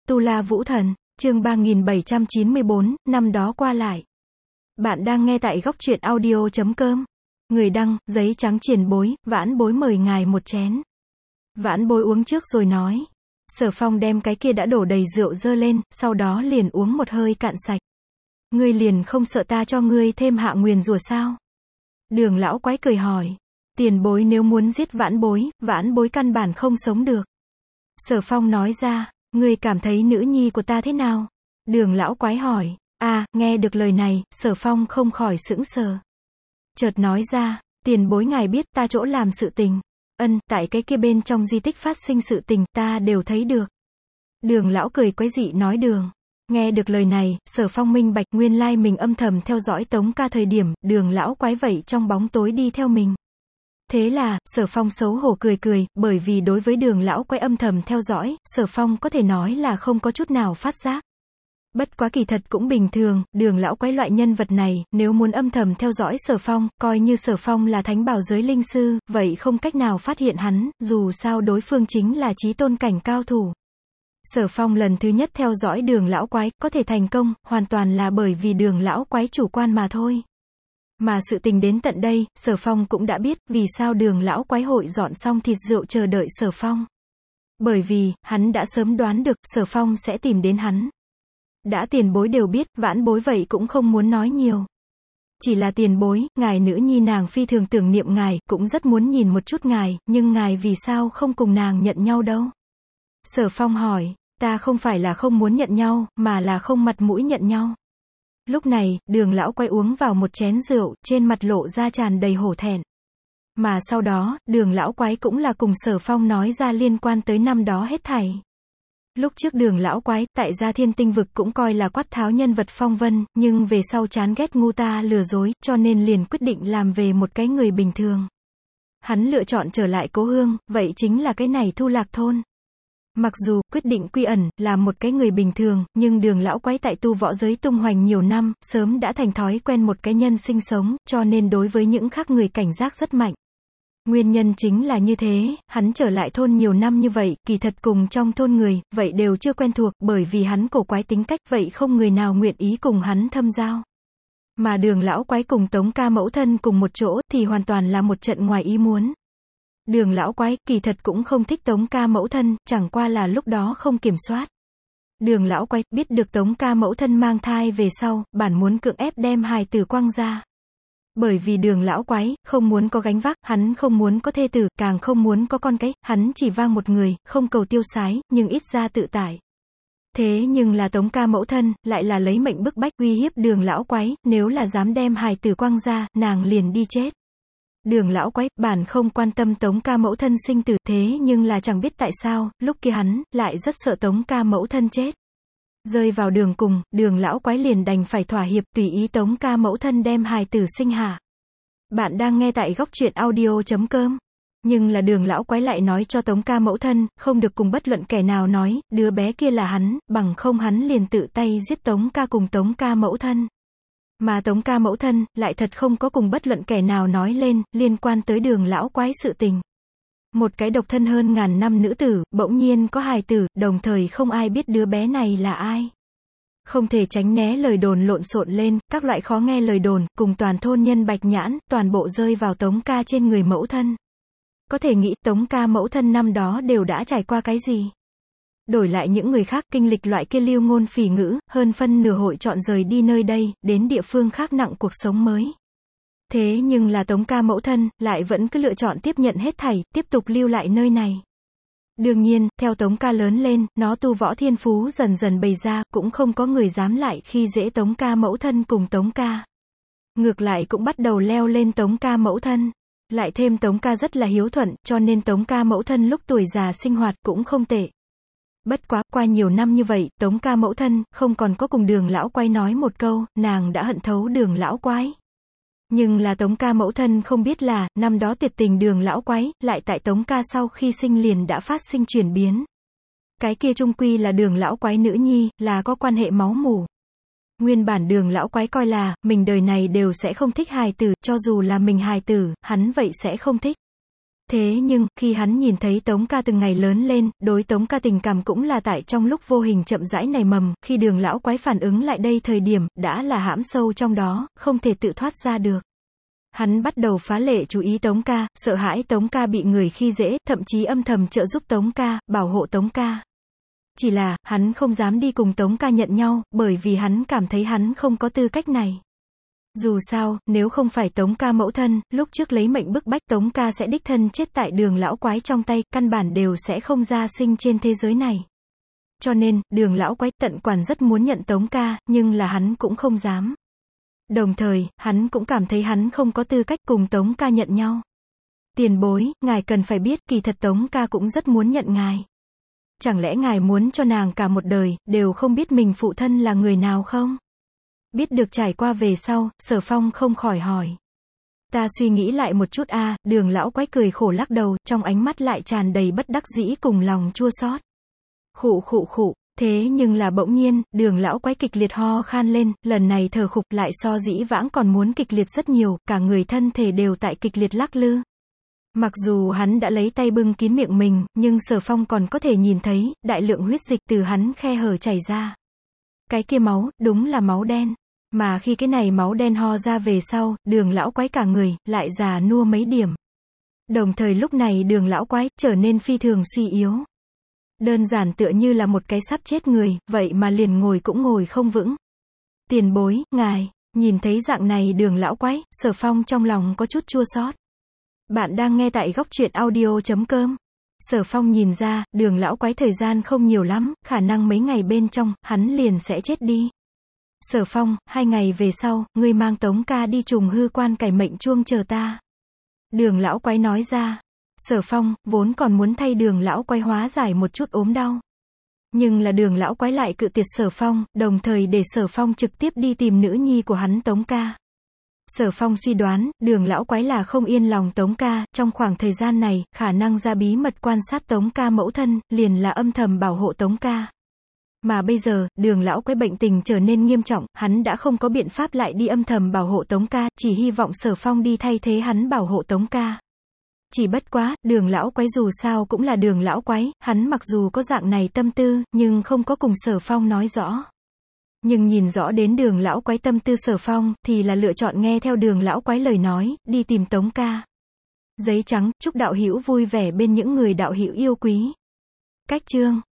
Tu La Vũ Thần, chương 3794, năm đó qua lại. Bạn đang nghe tại góc truyện audio.com. Người đăng, giấy trắng triển bối, Vãn Bối mời ngài một chén. Vãn Bối uống trước rồi nói. Sở Phong đem cái kia đã đổ đầy rượu dơ lên, sau đó liền uống một hơi cạn sạch. Ngươi liền không sợ ta cho ngươi thêm hạ nguyền rủa sao? Đường lão quái cười hỏi. Tiền bối nếu muốn giết Vãn Bối căn bản không sống được. Sở Phong nói ra. Ngươi cảm thấy nữ nhi của ta thế nào? Đường lão quái hỏi. Nghe được lời này, Sở Phong không khỏi sững sờ. Chợt nói ra, tiền bối ngài biết ta chỗ làm sự tình. Tại cái kia bên trong di tích phát sinh sự tình, ta đều thấy được. Đường lão cười quái dị nói đường. Nghe được lời này, Sở Phong minh bạch nguyên lai mình âm thầm theo dõi Tống ca thời điểm, đường lão quái vậy trong bóng tối đi theo mình. Thế là, Sở Phong xấu hổ cười, bởi vì đối với đường lão quái âm thầm theo dõi, Sở Phong có thể nói là không có chút nào phát giác. Bất quá kỳ thật cũng bình thường, đường lão quái loại nhân vật này, nếu muốn âm thầm theo dõi Sở Phong, coi như Sở Phong là thánh bảo giới linh sư, vậy không cách nào phát hiện hắn, dù sao đối phương chính là chí tôn cảnh cao thủ. Sở Phong lần thứ nhất theo dõi đường lão quái, có thể thành công, hoàn toàn là bởi vì đường lão quái chủ quan mà thôi. Mà sự tình đến tận đây, Sở Phong cũng đã biết, vì sao đường lão quái hội dọn xong thịt rượu chờ đợi Sở Phong. Bởi vì, hắn đã sớm đoán được, Sở Phong sẽ tìm đến hắn. Đã tiền bối đều biết, Vãn Bối vậy cũng không muốn nói nhiều. Chỉ là tiền bối, ngài nữ nhi nàng phi thường tưởng niệm ngài, cũng rất muốn nhìn một chút ngài, nhưng ngài vì sao không cùng nàng nhận nhau đâu? Sở Phong hỏi, ta không phải là không muốn nhận nhau, mà là không mặt mũi nhận nhau. Lúc này, đường lão quay uống vào một chén rượu, trên mặt lộ ra tràn đầy hổ thẹn. Mà sau đó, đường lão quái cũng là cùng Sở Phong nói ra liên quan tới năm đó hết thảy. Lúc trước đường lão quái, tại Gia Thiên Tinh Vực cũng coi là quát tháo nhân vật phong vân, nhưng về sau chán ghét ngu ta lừa dối, cho nên liền quyết định làm về một cái người bình thường. Hắn lựa chọn trở lại cố hương, vậy chính là cái này Thu Lạc Thôn. Mặc dù, quyết định quy ẩn, là một cái người bình thường, nhưng đường lão quái tại tu võ giới tung hoành nhiều năm, sớm đã thành thói quen một cái nhân sinh sống, cho nên đối với những khác người cảnh giác rất mạnh. Nguyên nhân chính là như thế, hắn trở lại thôn nhiều năm như vậy, kỳ thật cùng trong thôn người, vậy đều chưa quen thuộc, bởi vì hắn cổ quái tính cách, vậy không người nào nguyện ý cùng hắn thâm giao. Mà đường lão quái cùng Tống ca mẫu thân cùng một chỗ, thì hoàn toàn là một trận ngoài ý muốn. Đường lão quái, kỳ thật cũng không thích Tống ca mẫu thân, chẳng qua là lúc đó không kiểm soát. Đường lão quái, biết được Tống ca mẫu thân mang thai về sau, bản muốn cưỡng ép đem hài tử quăng ra. Bởi vì đường lão quái, không muốn có gánh vác, hắn không muốn có thê tử, càng không muốn có con cái, hắn chỉ vang một người, không cầu tiêu sái, nhưng ít ra tự tại. Thế nhưng là Tống ca mẫu thân, lại là lấy mệnh bức bách, uy hiếp đường lão quái, nếu là dám đem hài tử quăng ra, nàng liền đi chết. Đường lão quái, bản không quan tâm Tống ca mẫu thân sinh tử, thế nhưng là chẳng biết tại sao, lúc kia hắn, lại rất sợ Tống ca mẫu thân chết. Rơi vào đường cùng, đường lão quái liền đành phải thỏa hiệp, tùy ý Tống ca mẫu thân đem hài tử sinh hạ. Bạn đang nghe tại góc truyện audio.com. Nhưng là đường lão quái lại nói cho Tống ca mẫu thân, không được cùng bất luận kẻ nào nói, đứa bé kia là hắn, bằng không hắn liền tự tay giết Tống ca cùng Tống ca mẫu thân. Mà Tống ca mẫu thân, lại thật không có cùng bất luận kẻ nào nói lên, liên quan tới đường lão quái sự tình. Một cái độc thân hơn ngàn năm nữ tử, bỗng nhiên có hài tử, đồng thời không ai biết đứa bé này là ai. Không thể tránh né lời đồn lộn xộn lên, các loại khó nghe lời đồn, cùng toàn thôn nhân bạch nhãn, toàn bộ rơi vào Tống ca trên người mẫu thân. Có thể nghĩ Tống ca mẫu thân năm đó đều đã trải qua cái gì. Đổi lại những người khác kinh lịch loại kia lưu ngôn phỉ ngữ, hơn phân nửa hội chọn rời đi nơi đây, đến địa phương khác nặng cuộc sống mới. Thế nhưng là Tống ca mẫu thân, lại vẫn cứ lựa chọn tiếp nhận hết thảy, tiếp tục lưu lại nơi này. Đương nhiên, theo Tống ca lớn lên, nó tu võ thiên phú dần dần bày ra, cũng không có người dám lại khi dễ Tống ca mẫu thân cùng Tống ca. Ngược lại cũng bắt đầu leo lên Tống ca mẫu thân. Lại thêm Tống ca rất là hiếu thuận, cho nên Tống ca mẫu thân lúc tuổi già sinh hoạt cũng không tệ. Bất quá, qua nhiều năm như vậy, Tống ca mẫu thân, không còn có cùng đường lão quái nói một câu, nàng đã hận thấu đường lão quái. Nhưng là Tống ca mẫu thân không biết là, năm đó tuyệt tình đường lão quái, lại tại Tống ca sau khi sinh liền đã phát sinh chuyển biến. Cái kia chung quy là đường lão quái nữ nhi, là có quan hệ máu mủ. Nguyên bản đường lão quái coi là, mình đời này đều sẽ không thích hài tử, cho dù là mình hài tử, hắn vậy sẽ không thích. Thế nhưng, khi hắn nhìn thấy Tống ca từng ngày lớn lên, đối Tống ca tình cảm cũng là tại trong lúc vô hình chậm rãi nảy mầm, khi Đường lão quái phản ứng lại đây thời điểm, đã là hãm sâu trong đó, không thể tự thoát ra được. Hắn bắt đầu phá lệ chú ý Tống ca, sợ hãi Tống ca bị người khi dễ, thậm chí âm thầm trợ giúp Tống ca, bảo hộ Tống ca. Chỉ là, hắn không dám đi cùng Tống ca nhận nhau, bởi vì hắn cảm thấy hắn không có tư cách này. Dù sao, nếu không phải Tống ca mẫu thân, lúc trước lấy mệnh bức bách Tống ca sẽ đích thân chết tại Đường lão quái trong tay, căn bản đều sẽ không ra sinh trên thế giới này. Cho nên, Đường lão quái tận quản rất muốn nhận Tống ca, nhưng là hắn cũng không dám. Đồng thời, hắn cũng cảm thấy hắn không có tư cách cùng Tống ca nhận nhau. Tiền bối, ngài cần phải biết, kỳ thật Tống ca cũng rất muốn nhận ngài. Chẳng lẽ ngài muốn cho nàng cả một đời, đều không biết mình phụ thân là người nào không? Biết được trải qua về sau, Sở Phong không khỏi hỏi. Ta suy nghĩ lại một chút a. Đường lão quái cười khổ lắc đầu, trong ánh mắt lại tràn đầy bất đắc dĩ cùng lòng chua xót. Khụ khụ khụ. Thế nhưng là bỗng nhiên, Đường lão quái kịch liệt ho khan lên, lần này thở khục lại so dĩ vãng còn muốn kịch liệt rất nhiều, cả người thân thể đều tại kịch liệt lắc lư. Mặc dù hắn đã lấy tay bưng kín miệng mình, nhưng Sở Phong còn có thể nhìn thấy, đại lượng huyết dịch từ hắn khe hở chảy ra. Cái kia máu, đúng là máu đen. Mà khi cái này máu đen ho ra về sau, Đường lão quái cả người, lại già nua mấy điểm. Đồng thời lúc này Đường lão quái, trở nên phi thường suy yếu. Đơn giản tựa như là một cái sắp chết người, vậy mà liền ngồi cũng ngồi không vững. Tiền bối, ngài, nhìn thấy dạng này Đường lão quái, Sở Phong trong lòng có chút chua xót. Bạn đang nghe tại góc truyện audio.com. Sở Phong nhìn ra, Đường lão quái thời gian không nhiều lắm, khả năng mấy ngày bên trong, hắn liền sẽ chết đi. Sở Phong, 2 ngày về sau, ngươi mang Tống ca đi trùng hư quan cải mệnh chuông chờ ta. Đường lão quái nói ra. Sở Phong, vốn còn muốn thay Đường lão quái hóa giải một chút ốm đau. Nhưng là Đường lão quái lại cự tuyệt Sở Phong, đồng thời để Sở Phong trực tiếp đi tìm nữ nhi của hắn Tống ca. Sở Phong suy đoán, Đường lão quái là không yên lòng Tống ca, trong khoảng thời gian này, khả năng ra bí mật quan sát Tống ca mẫu thân, liền là âm thầm bảo hộ Tống ca. Mà bây giờ, Đường lão quái bệnh tình trở nên nghiêm trọng, hắn đã không có biện pháp lại đi âm thầm bảo hộ Tống ca, chỉ hy vọng Sở Phong đi thay thế hắn bảo hộ Tống ca. Chỉ bất quá, Đường lão quái dù sao cũng là Đường lão quái, hắn mặc dù có dạng này tâm tư, nhưng không có cùng Sở Phong nói rõ. Nhưng nhìn rõ đến Đường lão quái tâm tư Sở Phong, thì là lựa chọn nghe theo Đường lão quái lời nói, đi tìm Tống ca. Giấy trắng, chúc đạo hữu vui vẻ bên những người đạo hữu yêu quý. Cách chương